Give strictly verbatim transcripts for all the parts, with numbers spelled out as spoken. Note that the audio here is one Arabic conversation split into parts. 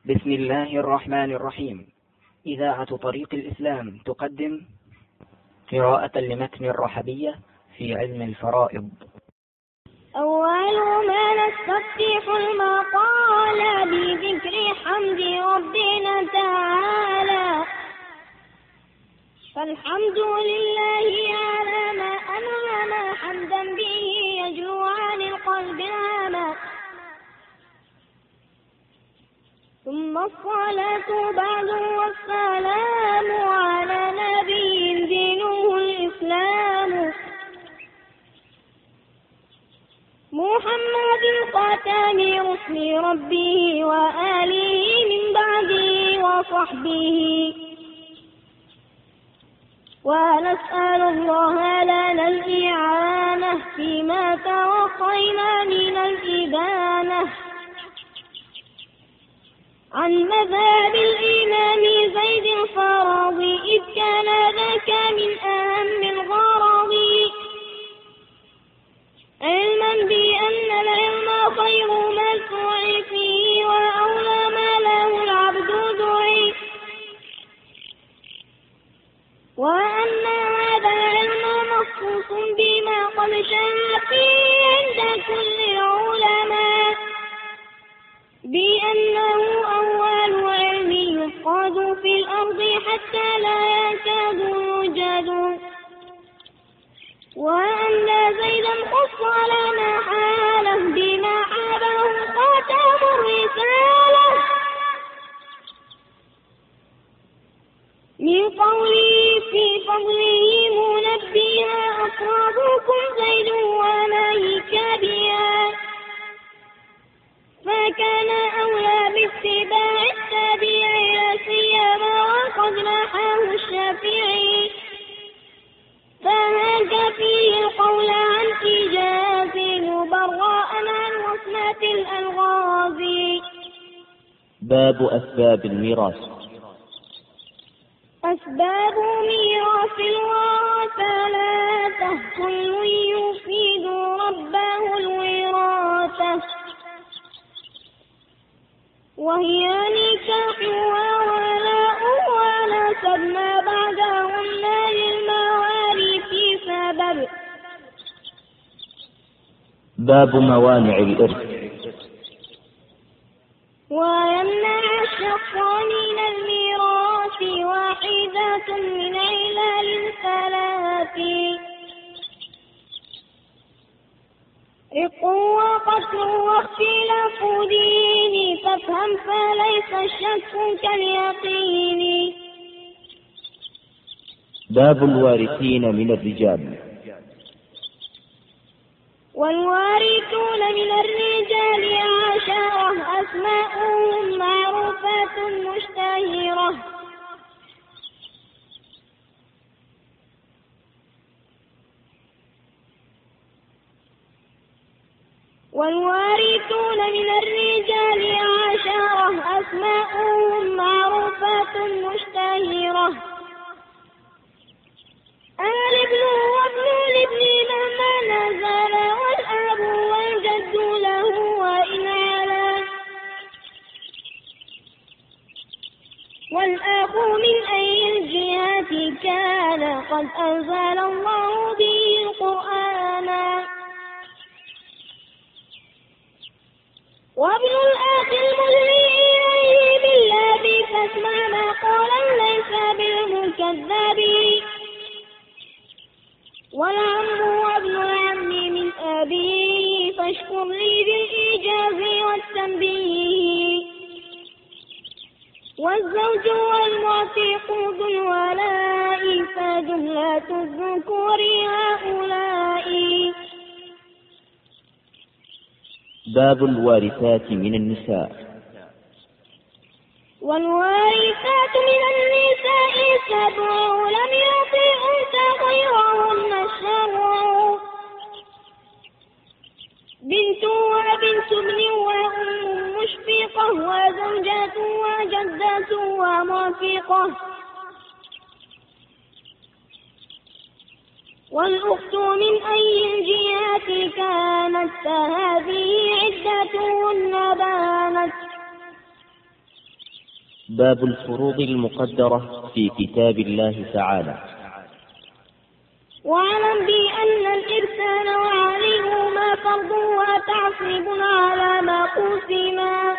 بسم الله الرحمن الرحيم. إذاعة طريق الإسلام تقدم قراءة لمتن الرحبية في علم الفرائض. أول ما نستفتح المقال بذكر حمد ربنا تعالى، فالحمد لله على ما أنعم حمدا به يجلو عن القلب العامى، ثم الصلاة بعد والسلام على نبي دينه الإسلام، محمد خاتم رسل ربه وآله من بعده وصحبه. ونسأل الله لنا الإعانة فيما توقينا من الإبانة عن مذهب الإمام زيد الفراضي، إذ كان ذاك من أهم الغراض، علما بأن العلم خير مسموع فيه وأولى ما له العبد دعي، وأن هذا العلم مخصوص بما قد شاع فيه عند كل العلماء، بأنه أول علم يفقد في الأرض حتى لا يكاد يوجد، وأن زيدا خص لنا حاله بما حابه خاتم الرسالة، من قوله في فضله منبها أصحابكم زيد وملك بها، فكان أولى باتباع التابع لا سيما وقد نحاه الشافعي، فهاج فيه القول عن إيجاز مبرأ عن وصمة الألغاز. باب أسباب الميراث. أسباب ميراث الورى ثلاثة، كل يفيد ربه الوراثة، وهي نكاح وولاء ونسب ما بعدهن للمواريث سبب. باب موانع الإرث. ويمنع الشخص من الميراث واحدة من علل ثلاث، رق وقتل واختلاف دين، فافهم فليس الشك كاليقين. باب الوارثين من الرجال. والوارثون من الرجال عشرة، أسماؤهم معروفة مشتهرة، والوارثون من الرجال عشرة، أسماؤهم معروفة مشتهرة، الابن وابن الابن مهما نزل، والأب والجد له وإن علا، والأخ من أي الجهات كان قد أنزل الله به القرآن، وابن الأخ المدلي إليه بالله، فاسمع ما قال ليس بالمكذب، والعم وابن العم من أبيه، فاشكر لي بالإيجاز والتنبيه، والزوج والمعتق ذو الولاء، فجملة الذكور هؤلاء. باب الوارثات من النساء. والوارثات من النساء سبع، لم يطع أنثى غيرهن الشرع، بنت وبنت ابن وأم مشفقة، وزوجة وجدة وموافقة، والأخت من أي الجهات كانت، فهذه عدتهن بانت، باب الفروض المقدرة في كتاب الله تعالى. واعلم بأن الإرث نوعان ما فرض وتعصيب على ما قسما.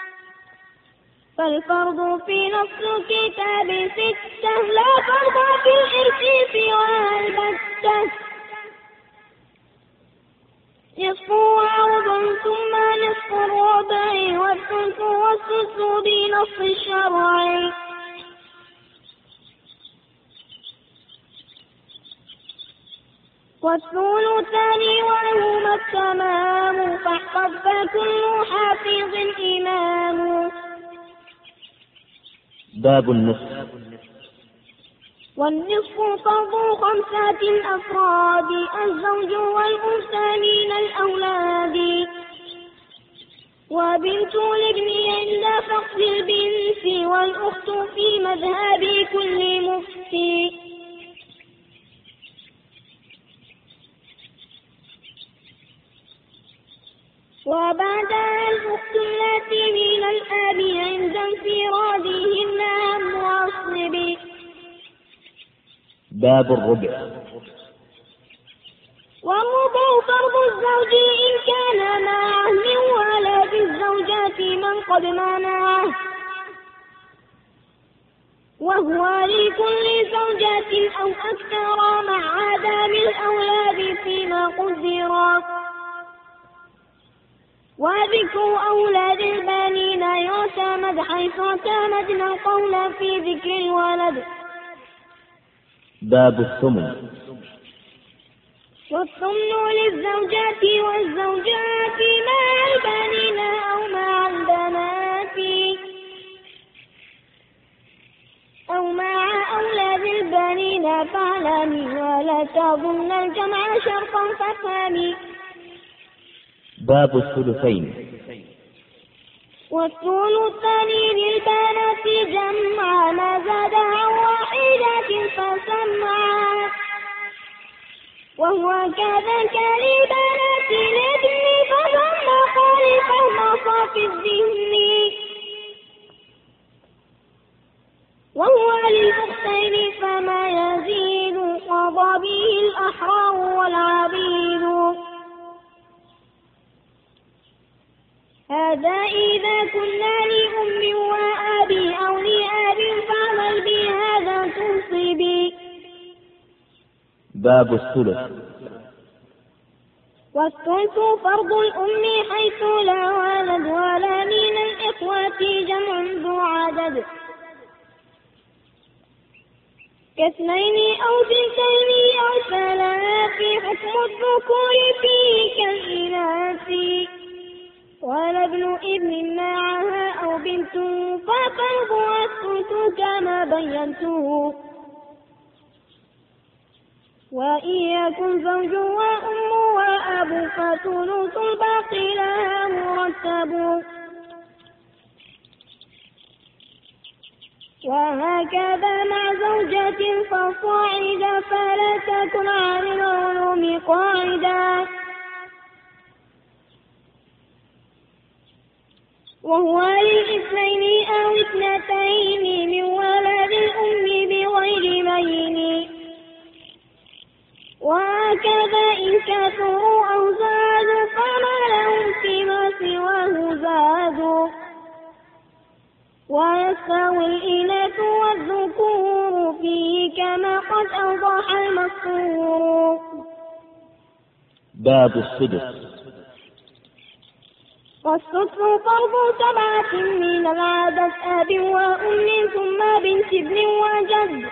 فالفرض في نص الكتاب ستة، لا فرض في الإرث سوى البتة. نصف وعرض ثم نصف الربع، والثلث والسدس بنص الشرع. والثلثان وهما التمام، فاحفظ فكل حافظ إمام. باب النصف. والنصف فرض خمسة أفراد، الزوج والأنثى من الأولاد. وبنت الابن عند فقد البنت، والأخت في مذهب كل مفتي. وبعدها الأخت التي من الأب عند انفرادهن عن واصب. باب الربع. والربع فرض الزوج إن كان معه من ولد الزوجات من قد منعه، وهو لكل زوجة أو أكثر مع عدم الأولاد فيما قدر. وذكر أولاد البنين يعتمد حيث اعتمدنا القول في ذكر الولد. باب الثمن. والثمن للزوجات والزوجات مع البنين أو مع البنات، أو مع أولاد البنين فاعلمي، ولا تظن الجمع شرطا فافهمي. باب الثلثين. والثلثان للبنات جمع، ما زاد عن واحدة فسمع. وهو كذاك لبنات الابن، فضم خالفه مصاف الذهن. وهو للأختين فما يزيد، قضى به الأحرار والعبيد. هذا إذا كنا لأم وأبي أو لأب، فاعمل بهذا تنصبي. باب الثلث. والثلث فرض الأم حيث لا ولد، ولا من الإخوة جمع ذو عدد، كاثنين أو ثنتين أو ثلاث، حكم الذكور فيه كالإناث. ولا ابن ابن معها أو بنت، ففرضها الثلث كما بينته. وإن يكن زوج وأم وأب، فثلث الباقي لها مرتب. وهكذا مع زوجة فصاعدا، فلا تكن عن العلوم قاعدا. وهو للاثنين أو اثنتين من ولد الأم بغير بين. وهكذا إن كثروا أو زادوا، فما لهم فيما سواه زادوا. ويستوي الإناث والذكور فيه كما قد أوضح المذكور. باب السدس. والسدس فرض سبعة من العدد، أب وأم ثم بنت ابن وجد.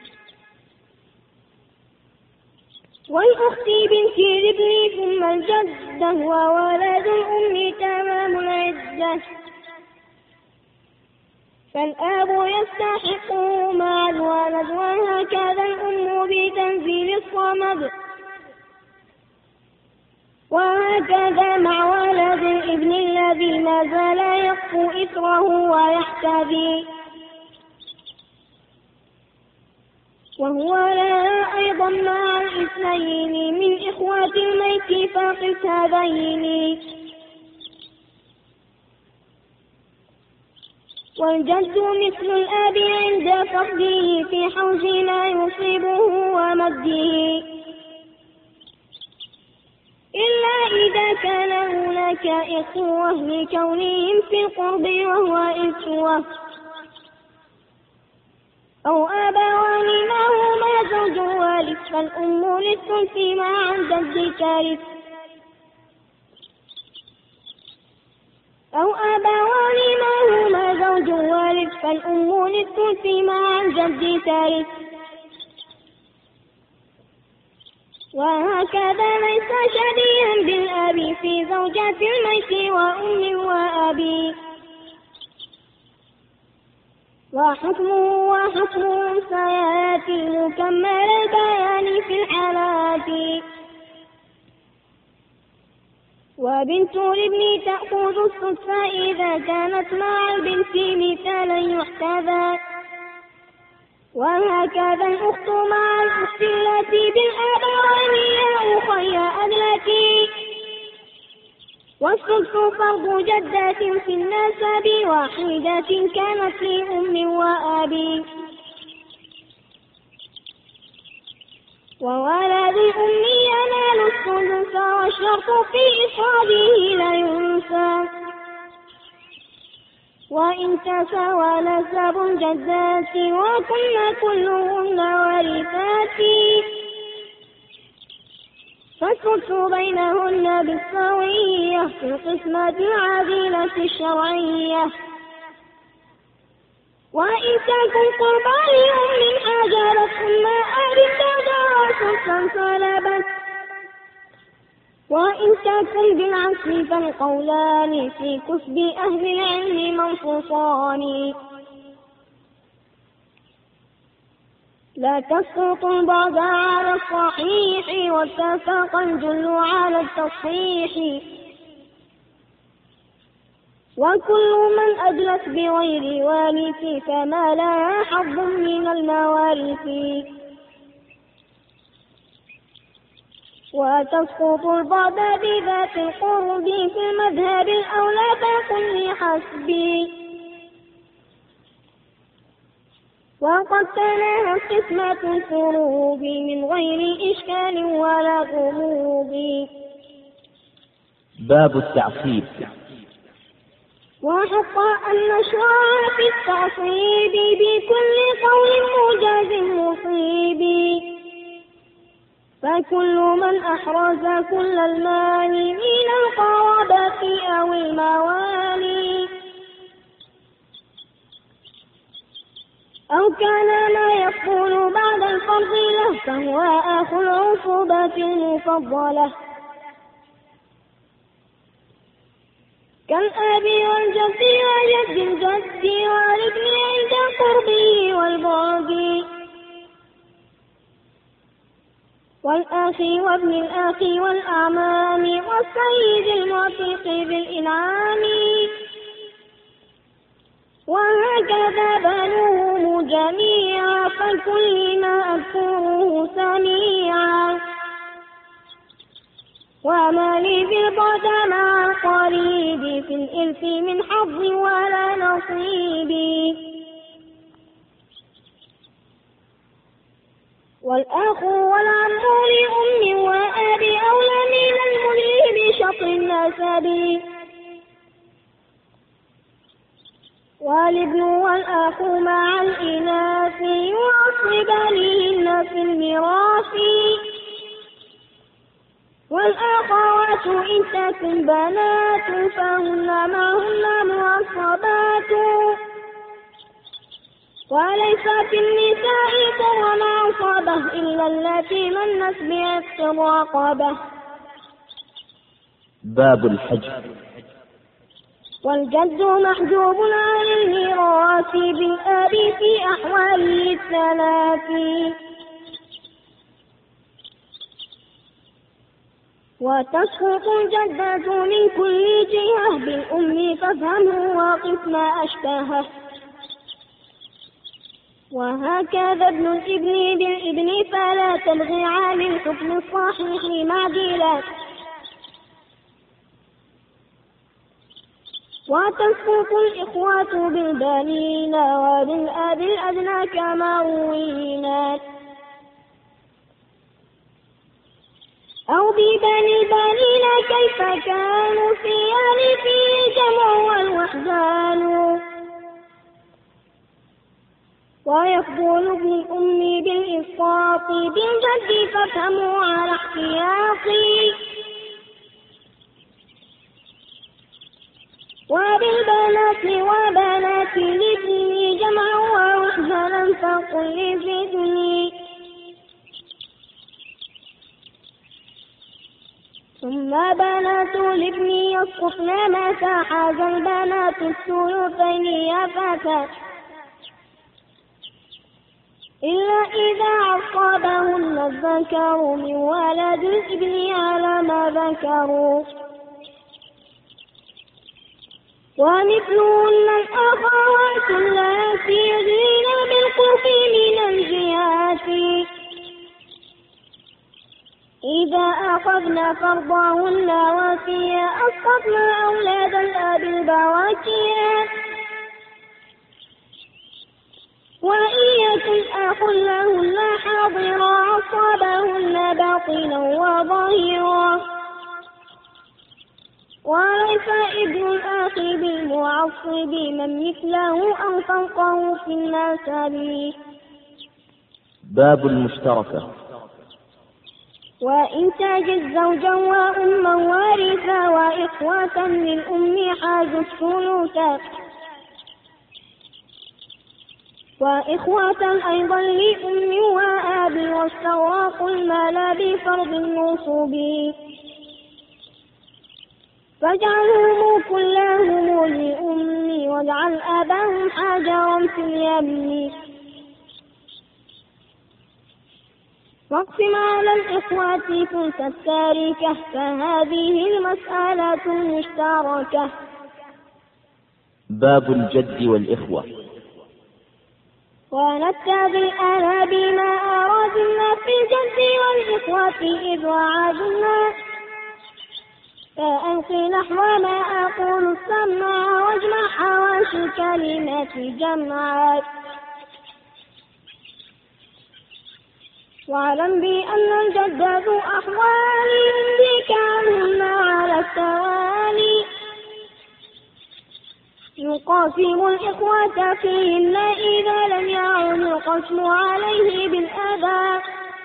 والأخت بنت الابن ثم الجدة، وولد الأم تمام العدة. فالآب يستحق مع الولد، وهكذا الأم بتنزيل الصمد. وهكذا مع ولد الابن الذي ما زال يخفو إثره ويحتذي. وهو لها أيضا مع الاثنين من إخوة الميت، فقس هذين. والجد مثل الأب عند فقده في حوز لا يصيبه ومده، إلا إذا كان هناك إخوة لكونهم في القرب وهو إخوة، أو أبوان معهما زوج والد فالأم للثلث مع الجد كارث، أو أبوان معهما زوج والد فالأم للثلث مع الجد تارث. وهكذا ليس شبيها بالأب في زوجة الميت وأم وأبي، وحكمه وحكمه سيأتي مكمل البيان في الحالات. وبنت الابن تأخذ السدس إذا كانت مع البنت مثالا يحتذى، وهكذا الأخت مع الأخت التي بالأبوان يا أخي أدلتي. والسدس فرض جدة في النسب واحدة كانت لأم وأبي، وولد الأم ينال السدس والشرط في إصابه لا ينسى. وإن تساوى نسب الجدات وكن كلهن ورثات، فالسدس بينهن بالسوية في القسمة العادلة الشرعية. وإن تكن قربى لأم حجرت ثم أب تدارى سدسا سلبت، وإن تكن بالعكس فالقولان في كسب أهل العلم منصوصان. لا تسقط البعض على الصحيح واتفق الجل على التصحيح، وكل من أدلت بغير وارث فما لها حظ من الموارث. وتسقط البعض بذات القرب في المذهب الأولى فكل حسبي، وقد تناهت قسمة الفروض من غير إشكال ولا غموض. باب التعصيب. وحق أن نشرع في التعصيب بكل قول موجز مصيب، فكل من أحرز كل المال من القرابة أو الموالي، أو كان ما يفضل بعد الفرض له فهو أخو العصوبة المفضلة، كالأب والجد وجد الجد والابن عند قربه والبعد، والأخ وابن الأخ والأعمام والسيد المعتق بالإنعام، وهكذا بنوهم جميعا فالكل ما أذكره سميعا. وما لي بالبعد مع القريب في الإرث من حظ ولا نصيب، والأخ والعم لأم وأب أولى من المدري بشطر النسب، والابن والأخ مع الإناث يعصبانهن في الميراث، والأخوات إن تكن بنات فهن معهن معصبات، وليس في النساء قرن عصبة إلا التي من نسب الرقبة. باب الحجب. والجد محجوب عن الميراث بالآب في أحواله الثلاث، وتسقط الجدة من كل جهة بالأم فافهمه وقف ما أشبهه، وهكذا ابن الابن بالابن فلا تلغي عن الحكم الصحيح معدلا، وتسقط الإخوة بالبنين وبالأب الأدنى كما روينا، أو ببني البنين كيف كانوا فيان فيه جمع والوحدان. ويفضل ابن الأم بالإسقاط بالجد فافهموا على احتياطي، وبالبنات وبنات الابن جمع ووحدانا فقل زدني. ثم بنات الابن يسقطن متى حاز البنات الثلثين يا فتى، إلا إذا عصبهن الذكر من ولد الابن على ما ذكروا. ومثلهن الأخوات اللاتي يجرين بالقرب من الجهات، إذا أخذنا فرضهن وفيا أسقطنا أولاد الأب البواكيات. وإن يكن أخ لهن حاضرا أصابهن باطنا وظاهرا، وليس ابن الأخ بالمعصب من مثله أو فوقه في النسب. باب المشتركة. وإن تجد زوجا وأما وارثا وإخوة للأم حازوا الثلث، وإخوة أيضا لأم وأب واستغرقوا المال بفرض النصب. فاجعلهم كلهم لأم واجعل أباهم حجرا في اليم. واقسم على الإخوة ثلث التاركة، فهذه المسألة المشتركة. باب الجد والإخوة. ونتبع أنا بما أرادنا في الجد والإخوة إذ وعدنا، فأنقي نحو ما أقول السمع واجمع حواشي كلمات جمعات. واعلم بأن الجد ذو أحوال ينبيك عنهن على التوالي، يقاسم الإخوة فيهن إذا لم يعن القسم عليه بالأذى.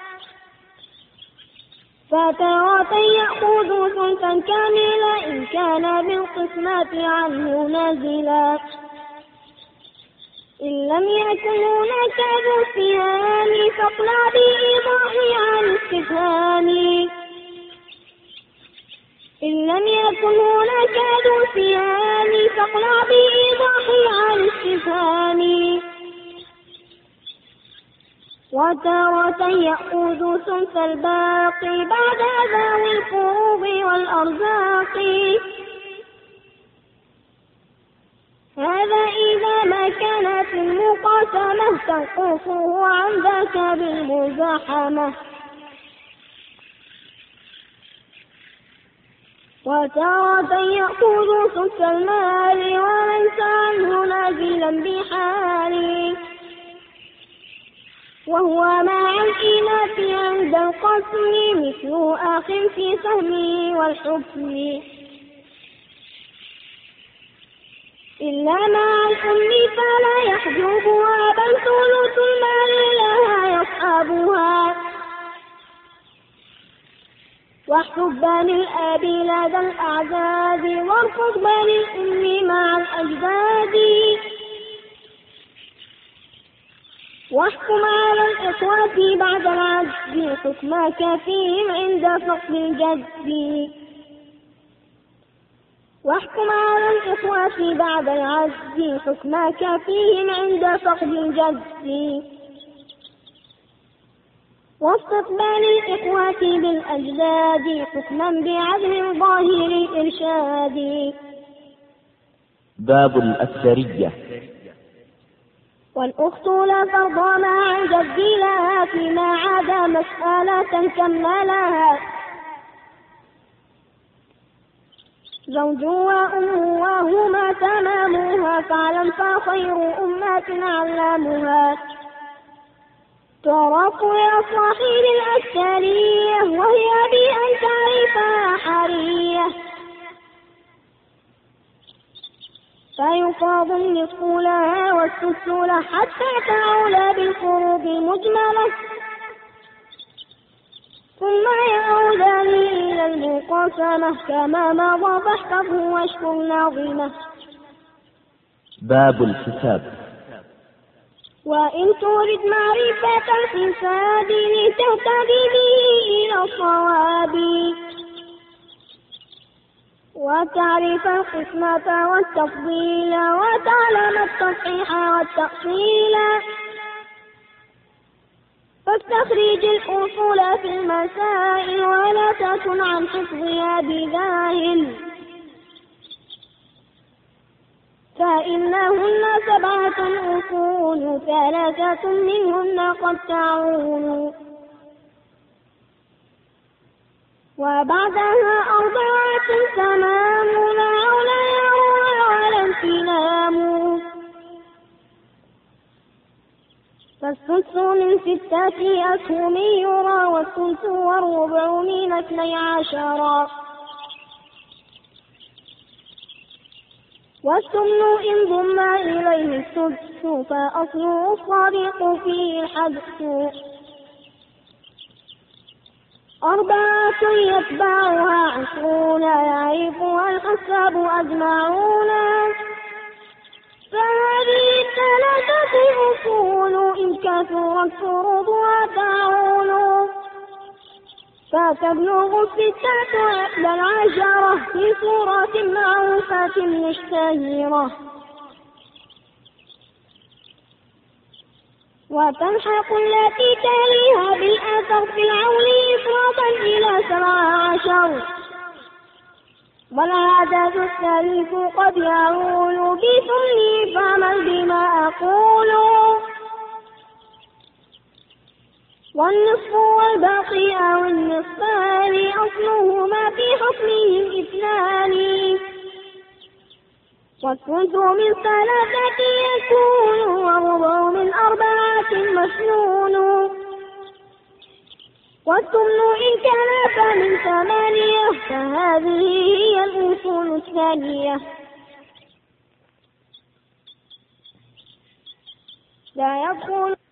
فتارة يأخذ ثلثا كاملا إن كان بالقسمات عنه نازلا، إن لم يكن هناك ذو سهام فاطلع بإيضاح عن استفهام. إن لم يكن هناك ذو سهام فاطلع بإيضاح عن استفهام. وتارة يأخذ ثلث الباقي بعد ذوي الفروض والأرزاق، هذا إذا ما كانت المقاسمة تنقصه عن ذاك بالمزاحمة. وتارة يأخذ ثلث المال وليس عنه نازلا بحال، وهو مع الإناث عند القسم مثل أخ في سهمه والحكم. إلا مع الأم فلا يحجبها بل ثلث المال لها يصحبها. واحسب بني الأب لدى الأعداد وارفض بني الأم مع الأجداد. واحكم على الإخوة بعد العجز حكمك فيهم عند فقد الجد. واحكم على الإخوة بعد العجز حكمك فيهم عند فقد الجد. واسقط بني الإخوة بالأجداد حكما بعدل ظاهر الإرشاد. باب الأكثرية. والأخت لا فرض مع الجد لها فيما عدا مسألة كملها. زوج وأم وهما تمامها فاعلم فخير أمة علامها. تعرف يا صاحي للأشكالية وهي بأن تعرفها حرية. فيفاض النصف لها والسدس له حتى تعول بالفروض المجملة، ثم يعودان إلى المقاسمة كما مضى فاحفظه واشكر ناظمه. باب الحساب. وإن تريد معرفة الحساب لتهتدي به إلى الصواب، وتعرف القسمة والتفضيل وتعلم التصحيح والتأصيل، فاستخرج الأصول في المسائل ولا تكن عن حفظها بذاهل، فإنهن سبعة أصول ثلاثة منهن قد تعول، وبعدها أربعة تمام لا علا يروى ولا امتنام. فالسدس من ستة أسهم يرى والثلث والربع من اثني عشرا، والثمن إن ضم إليه السدس فأصله الصادق فيه الحدث. أربعة يتبعها عشرون يعرفها الحساب أجمعون، فهذه الثلاثة أصول إن كثرت فروضها تعول، فتبلغ الستة إحدى العشرة في صورة معروفة مشتهرة، وتلحق التي تليها بالأثر في العول إفراطا إلى سبع عشر، والعدد الثالث قد يعول بثمنه فاعمل بما أقول. والنصف والباقي أو النصفان أصلهما في حكمهم اثنان، والثلث من ثلاثة يكون والربع من أربعة مسنون، والثمن إن كان فمن ثمانية فهذه هي الأصول الثانية. لا يدخل